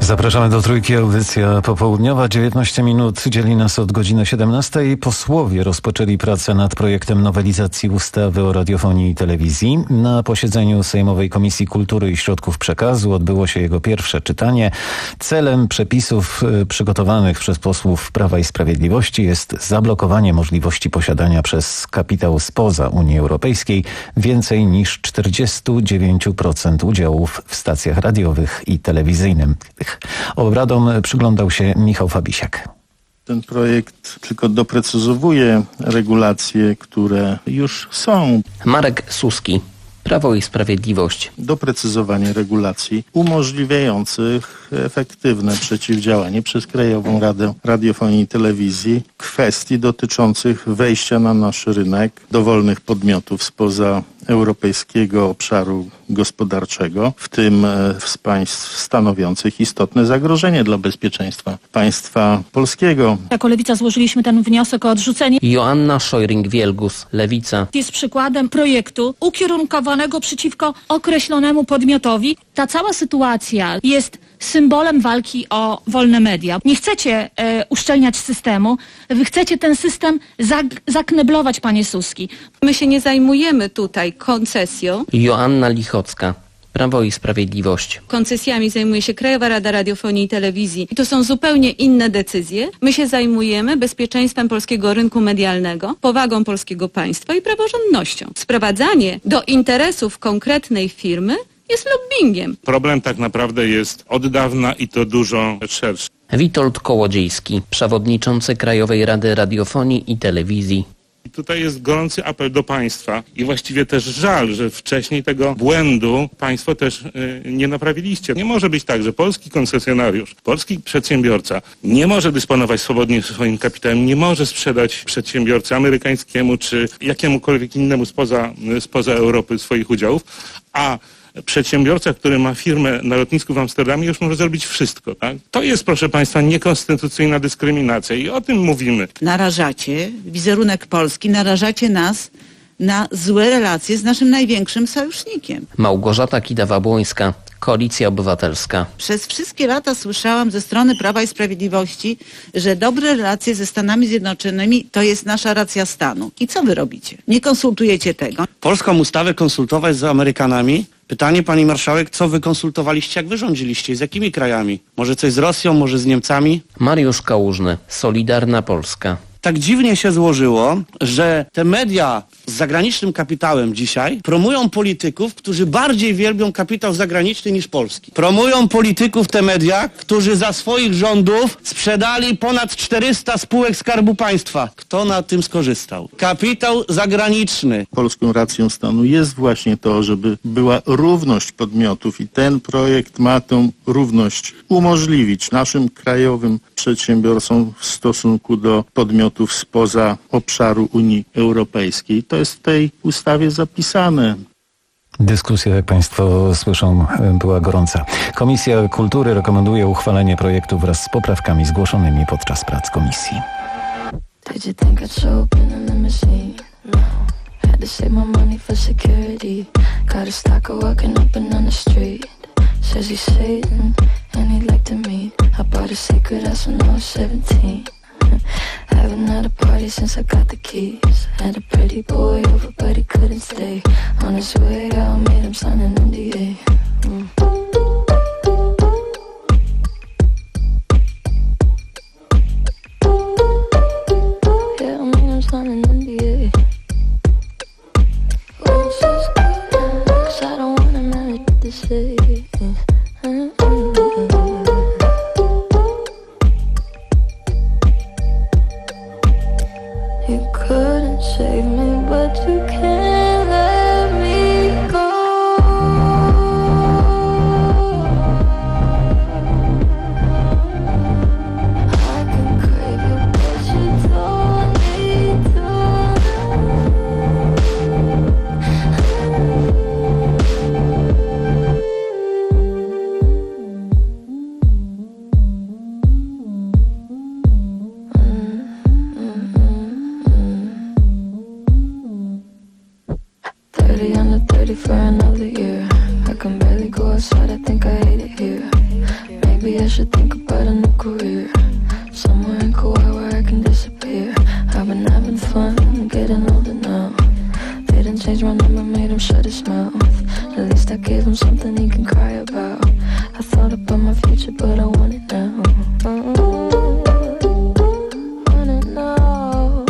[SPEAKER 3] Zapraszamy do Trójki, audycja popołudniowa. dziewiętnaście minut dzieli nas od godziny siedemnastej. Posłowie rozpoczęli pracę nad projektem nowelizacji ustawy o radiofonii i telewizji. Na posiedzeniu Sejmowej Komisji Kultury i Środków Przekazu odbyło się jego pierwsze czytanie. Celem przepisów przygotowanych przez posłów Prawa i Sprawiedliwości jest zablokowanie możliwości posiadania przez kapitał spoza Unii Europejskiej więcej niż czterdzieści dziewięć procent udziałów w stacjach radiowych i telewizyjnych. Obradom przyglądał się Michał Fabisiak.
[SPEAKER 8] Ten projekt tylko doprecyzowuje regulacje, które już są.
[SPEAKER 9] Marek Suski, Prawo i Sprawiedliwość.
[SPEAKER 8] Doprecyzowanie regulacji umożliwiających efektywne przeciwdziałanie przez Krajową Radę Radiofonii i Telewizji kwestii dotyczących wejścia na nasz rynek dowolnych podmiotów spoza europejskiego obszaru gospodarczego, w tym z państw stanowiących istotne zagrożenie dla bezpieczeństwa państwa polskiego.
[SPEAKER 10] Jako Lewica złożyliśmy ten wniosek o odrzucenie.
[SPEAKER 9] Joanna Szojring-Wielgus, Lewica.
[SPEAKER 10] Jest przykładem projektu ukierunkowanego przeciwko określonemu podmiotowi. Ta cała sytuacja jest symbolem walki o wolne media. Nie chcecie e, uszczelniać systemu, wy chcecie ten system zak- zakneblować, panie Suski.
[SPEAKER 11] My się nie zajmujemy tutaj koncesją.
[SPEAKER 9] Joanna Lichocka, Prawo i Sprawiedliwość.
[SPEAKER 11] Koncesjami zajmuje się Krajowa Rada Radiofonii i Telewizji. I to są zupełnie inne decyzje. My się zajmujemy bezpieczeństwem polskiego rynku medialnego, powagą polskiego państwa i praworządnością. Sprowadzanie do interesów konkretnej firmy jest lobbingiem.
[SPEAKER 12] Problem tak naprawdę jest od dawna i to dużo szerszy.
[SPEAKER 9] Witold Kołodziejski, przewodniczący Krajowej Rady Radiofonii i Telewizji.
[SPEAKER 12] I tutaj jest gorący apel do państwa i właściwie też żal, że wcześniej tego błędu państwo też y, nie naprawiliście. Nie może być tak, że polski koncesjonariusz, polski przedsiębiorca nie może dysponować swobodnie swoim kapitałem, nie może sprzedać przedsiębiorcy amerykańskiemu czy jakiemukolwiek innemu spoza, spoza Europy swoich udziałów, a przedsiębiorca, który ma firmę na lotnisku w Amsterdamie, już może zrobić wszystko, tak? To jest, proszę państwa, niekonstytucyjna dyskryminacja i o tym mówimy.
[SPEAKER 13] Narażacie wizerunek Polski, narażacie nas na złe relacje z naszym największym sojusznikiem.
[SPEAKER 9] Małgorzata Kidawa-Błońska, Koalicja Obywatelska.
[SPEAKER 13] Przez wszystkie lata słyszałam ze strony Prawa i Sprawiedliwości, że dobre relacje ze Stanami Zjednoczonymi to jest nasza racja stanu. I co wy robicie? Nie konsultujecie tego.
[SPEAKER 27] Polską ustawę konsultować z Amerykanami? Pytanie, pani marszałek, co wy konsultowaliście, jak wy rządziliście? Z jakimi krajami? Może coś z Rosją, może z Niemcami?
[SPEAKER 9] Mariusz Kałużny, Solidarna Polska.
[SPEAKER 27] Tak dziwnie się złożyło, że te media z zagranicznym kapitałem dzisiaj promują polityków, którzy bardziej wielbią kapitał zagraniczny niż polski. Promują polityków te media, którzy za swoich rządów sprzedali ponad czterysta spółek Skarbu Państwa. Kto na tym skorzystał? Kapitał zagraniczny.
[SPEAKER 8] Polską racją stanu jest właśnie to, żeby była równość podmiotów i ten projekt ma tę równość umożliwić naszym krajowym przedsiębiorcom w stosunku do podmiotów spoza obszaru Unii Europejskiej. To jest w tej ustawie zapisane.
[SPEAKER 3] Dyskusja, jak państwo słyszą, była gorąca. Komisja Kultury rekomenduje uchwalenie projektu wraz z poprawkami zgłoszonymi podczas prac komisji.
[SPEAKER 28] Haven't had a party since I got the keys. Had a pretty boy over, but he couldn't stay. On his way out, made him sign an N D A. Mm. Yeah, I made him sign an N D A. Oh, she's good, 'cause I don't want him out to say. You couldn't save me, but you can't let me go. I can crave you, but you don't need to. thirty under thirty for another year. I can barely go outside, I think I hate it here. Maybe I should think about a new career. Somewhere in Kauai where I can disappear. I've been having fun, getting older now. Didn't change my number, made him shut his mouth. At least I gave him something he can cry about. I thought about my future, but I want it now. Mm-hmm. Want it now.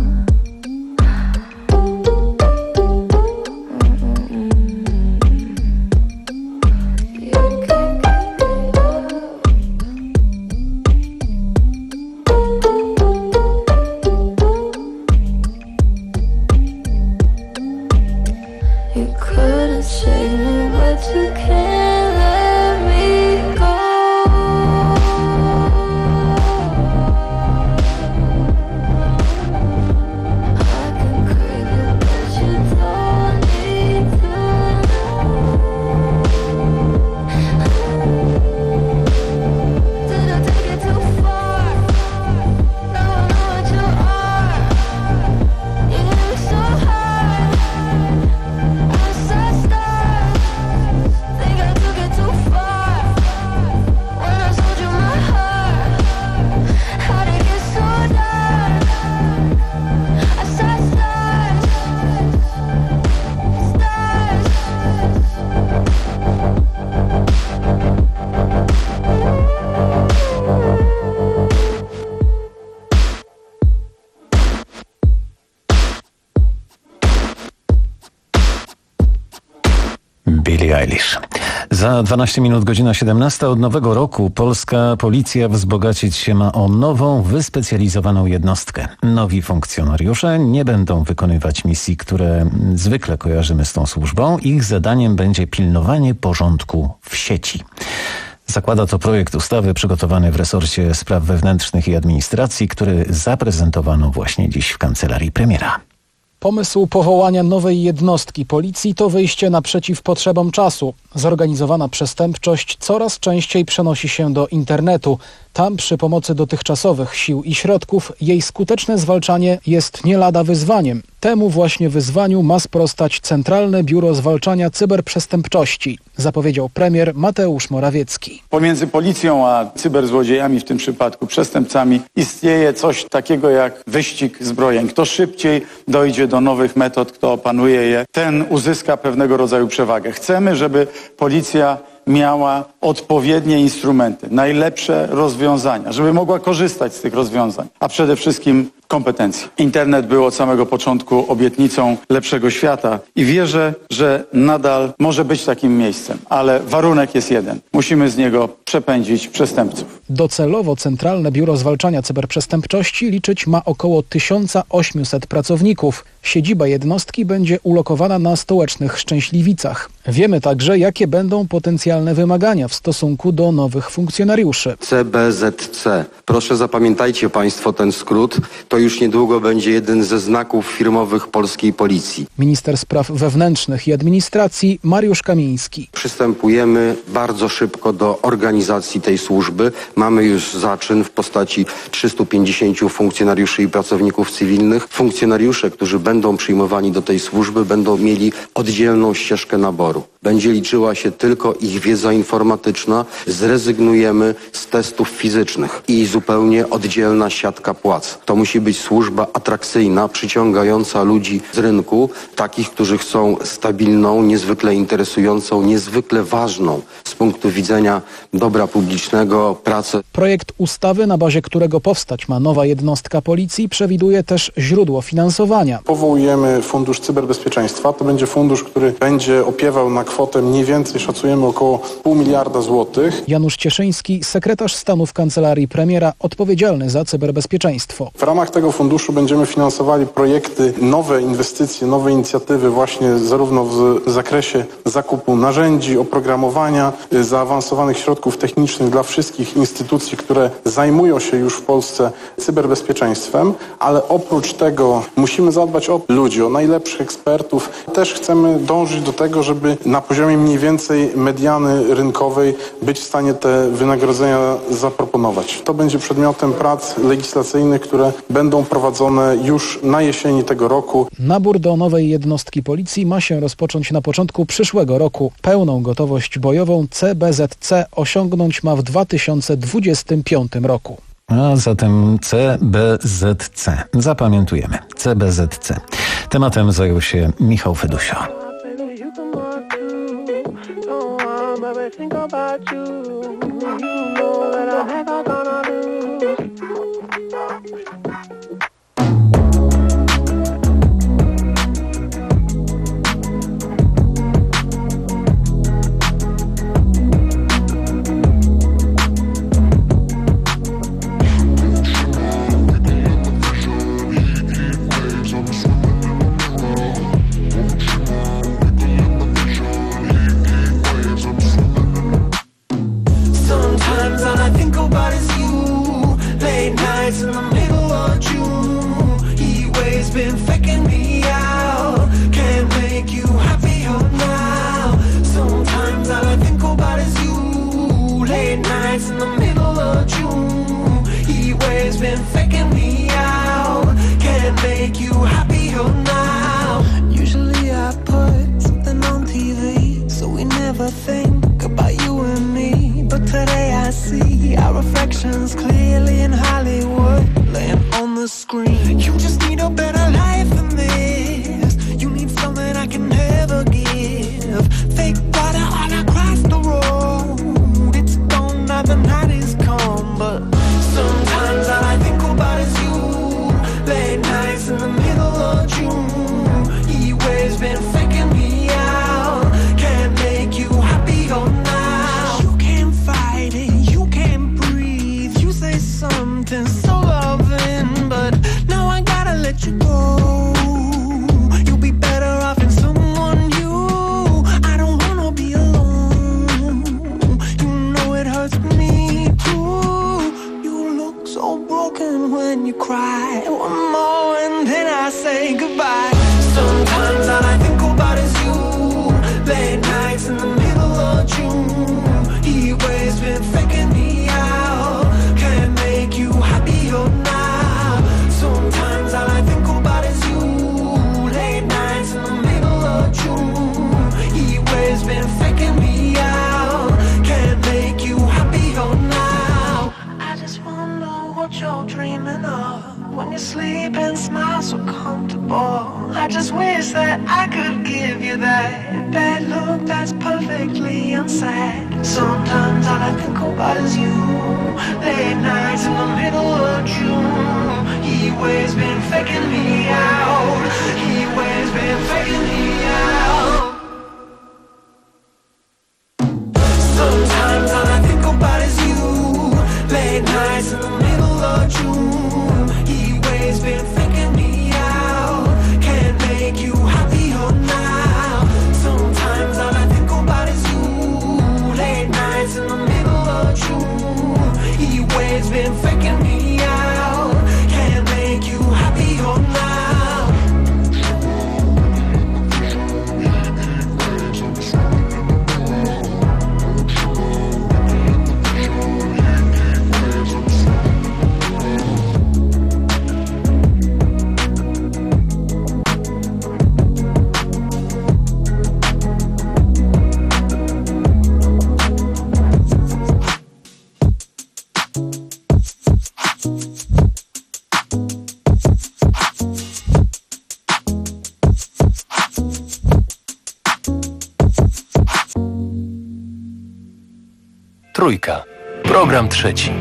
[SPEAKER 3] Billie Eilish. Za dwanaście minut godzina siedemnasta. Od nowego roku polska policja wzbogacić się ma o nową, wyspecjalizowaną jednostkę. Nowi funkcjonariusze nie będą wykonywać misji, które zwykle kojarzymy z tą służbą. Ich zadaniem będzie pilnowanie porządku w sieci. Zakłada to projekt ustawy przygotowany w resorcie spraw wewnętrznych i administracji, który zaprezentowano właśnie dziś w kancelarii premiera.
[SPEAKER 14] Pomysł powołania nowej jednostki policji to wyjście naprzeciw potrzebom czasu. Zorganizowana przestępczość coraz częściej przenosi się do internetu. Tam przy pomocy dotychczasowych sił i środków jej skuteczne zwalczanie jest nie lada wyzwaniem. Temu właśnie wyzwaniu ma sprostać Centralne Biuro Zwalczania Cyberprzestępczości, zapowiedział premier Mateusz Morawiecki.
[SPEAKER 15] Pomiędzy policją a cyberzłodziejami, w tym przypadku przestępcami, istnieje coś takiego jak wyścig zbrojeń. Kto szybciej dojdzie do nowych metod, kto opanuje je, ten uzyska pewnego rodzaju przewagę. Chcemy, żeby policja miała odpowiednie instrumenty, najlepsze rozwiązania, żeby mogła korzystać z tych rozwiązań, a przede wszystkim kompetencji. Internet był od samego początku obietnicą lepszego świata i wierzę, że nadal może być takim miejscem, ale warunek jest jeden. Musimy z niego przepędzić przestępców.
[SPEAKER 14] Docelowo Centralne Biuro Zwalczania Cyberprzestępczości liczyć ma około tysiąc osiemset pracowników. Siedziba jednostki będzie ulokowana na stołecznych Szczęśliwicach. Wiemy także, jakie będą potencjalne wymagania w stosunku do nowych funkcjonariuszy.
[SPEAKER 16] C B Z C. Proszę zapamiętajcie Państwo ten skrót. To już niedługo będzie jeden ze znaków firmowych polskiej policji.
[SPEAKER 14] Minister Spraw Wewnętrznych i Administracji Mariusz Kamiński.
[SPEAKER 16] Przystępujemy bardzo szybko do organizacji tej służby. Mamy już zaczyn w postaci trzystu pięćdziesięciu funkcjonariuszy i pracowników cywilnych. Funkcjonariusze, którzy będą przyjmowani do tej służby, będą mieli oddzielną ścieżkę naboru. Będzie liczyła się tylko ich wiedza informatyczna. Zrezygnujemy z testów fizycznych i zupełnie oddzielna siatka płac. To musi być służba atrakcyjna, przyciągająca ludzi z rynku, takich, którzy chcą stabilną, niezwykle interesującą, niezwykle ważną z punktu widzenia dobra publicznego pracę.
[SPEAKER 14] Projekt ustawy, na bazie którego powstać ma nowa jednostka policji, przewiduje też źródło finansowania.
[SPEAKER 21] Powołujemy Fundusz Cyberbezpieczeństwa. To będzie fundusz, który będzie opiewał na kwotę mniej więcej, szacujemy, około pół miliarda złotych.
[SPEAKER 14] Janusz Cieszyński, sekretarz stanu w kancelarii premiera, odpowiedzialny za cyberbezpieczeństwo.
[SPEAKER 21] W ramach tego funduszu będziemy finansowali projekty, nowe inwestycje, nowe inicjatywy właśnie zarówno w zakresie zakupu narzędzi, oprogramowania, zaawansowanych środków technicznych dla wszystkich instytucji, które zajmują się już w Polsce cyberbezpieczeństwem, ale oprócz tego musimy zadbać o ludzi, o najlepszych ekspertów. Też chcemy dążyć do tego, żeby na poziomie mniej więcej mediany rynkowej być w stanie te wynagrodzenia zaproponować. To będzie przedmiotem prac legislacyjnych, które będą będą prowadzone już na jesieni tego roku.
[SPEAKER 14] Nabór do nowej jednostki policji ma się rozpocząć na początku przyszłego roku. Pełną gotowość bojową C B Z C osiągnąć ma w dwa tysiące dwudziestym piątym roku.
[SPEAKER 3] A zatem C B Z C. Zapamiętujemy. C B Z C. Tematem zajął się Michał Fedusio.
[SPEAKER 4] Clearly in Hollywood, laying on the screen. You just need a better life than this. You need something I can never give. Fake water all across the road. It's gone now, the night is come. But sometimes all I think about is you. Late nights in the middle of June. He waves been faking me out. Can't make you happier now. You can't fight it, you can't breathe. You say something so loving, but now I gotta let you go. You'll be better off in someone new. I don't wanna be alone. You know it hurts me too. You look so broken when you cry. One more and then I say goodbye. Sometimes all I think about is you. Late nights in the middle of June. He waves been faking me out. Can't make you happier now. Sometimes all I think about is you. Late nights in the middle of June. He waves been faking me out. Can't make you happier now. I just wonder what you're dreaming of when you sleep and smile so comfortable. I just wish that I could give you that bad look that's perfectly unsaid. Sometimes all I think about is you. Late nights in the middle of June. He waves been faking me out. He waves been faking me out. Sometimes all I think about is you. Late nights in the middle of June. He waves been faking me out. Can't make you happier now. Sometimes all I think about is you. Late nights in the middle of June. He waves been faking me out. Can't make you happier now.
[SPEAKER 18] Trójka. Program trzeci.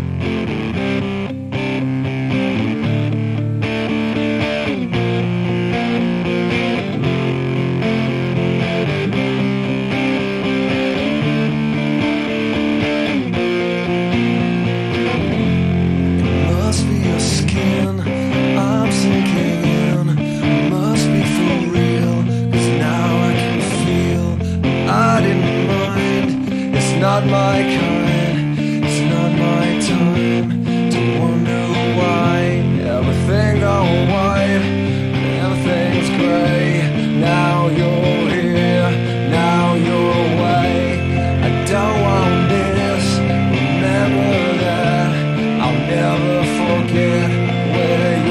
[SPEAKER 4] Must be your skin, I'm sinking in. Must be for real, 'cause now I can feel. I didn't mind, it's not my kind, it's not my time to wonder why. Everything gone white, everything's grey. Now you're here, now you're away. I don't want this, remember that. I'll never forget where you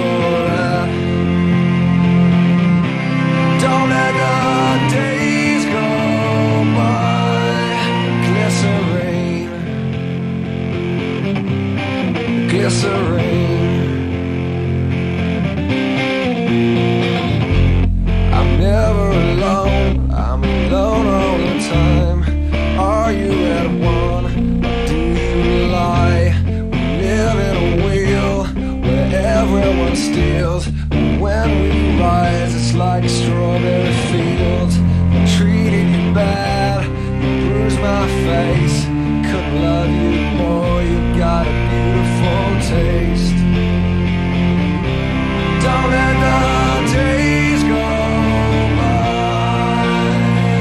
[SPEAKER 4] like strawberry fields. I treated you bad, you bruised my face. Couldn't love you more, you got a beautiful taste. Don't let the days go by.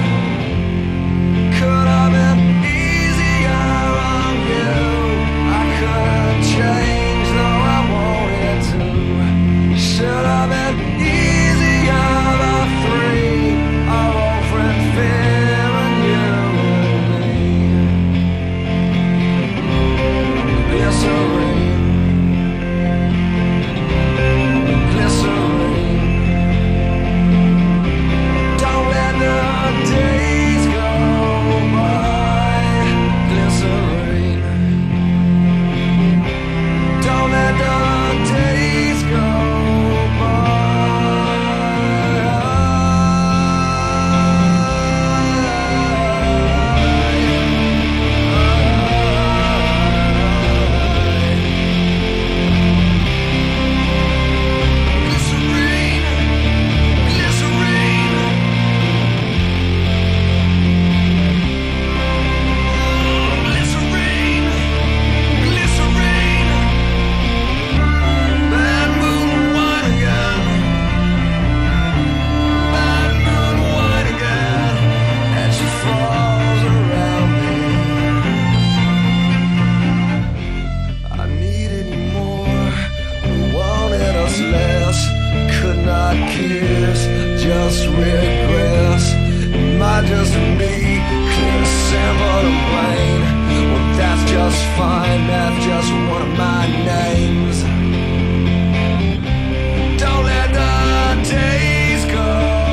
[SPEAKER 4] Could have been easier on you. I couldn't change, though I wanted to. Should have been easier, the three, our old friend Phil and you and me. Glycerine, glycerine. Don't let the days go by. Glycerine. Don't let the days go by. Glycerine, glycerine. Glycerine, glycerine. Bad moon wine again. Bad moon wine again. And she falls around me. I needed you more. We wanted us less. Could not kiss. Just regress. Am I just me? Clear, simple, and plain. Well, that's just fine. That's just one of my names. Don't let the days go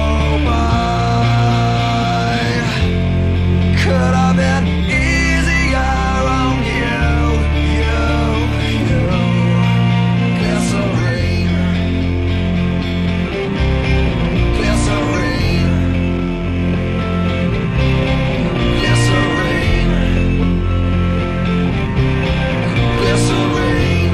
[SPEAKER 4] by. Could have been easier on you, you, you. Glycerine, glycerine, glycerine, glycerine.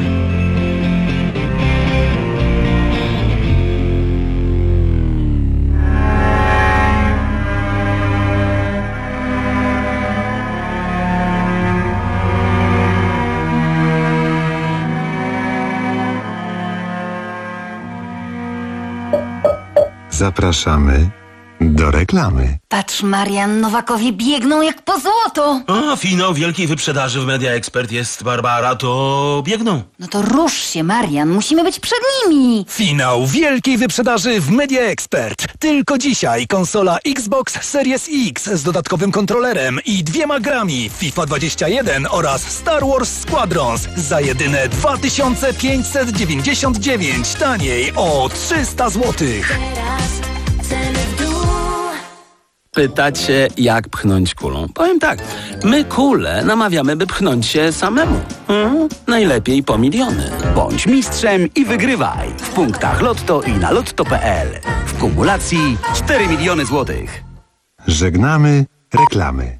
[SPEAKER 2] Zapraszamy do reklamy.
[SPEAKER 17] Patrz, Marian, Nowakowie biegną jak po złoto.
[SPEAKER 18] O, finał wielkiej wyprzedaży w Media Expert jest, Barbara, to biegną.
[SPEAKER 17] No to rusz się, Marian, musimy być przed nimi.
[SPEAKER 20] Finał wielkiej wyprzedaży w Media Expert. Tylko dzisiaj konsola Xbox Series X z dodatkowym kontrolerem i dwiema grami FIFA dwadzieścia jeden oraz Star Wars Squadrons za jedyne dwa tysiące pięćset dziewięćdziesiąt dziewięć, taniej o trzysta złotych.
[SPEAKER 22] Pytacie, jak pchnąć kulą? Powiem tak, my kulę namawiamy, by pchnąć się samemu. Hmm? Najlepiej po miliony.
[SPEAKER 23] Bądź mistrzem i wygrywaj w punktach Lotto i na lotto kropka p l. W kumulacji cztery miliony złotych.
[SPEAKER 2] Żegnamy reklamy.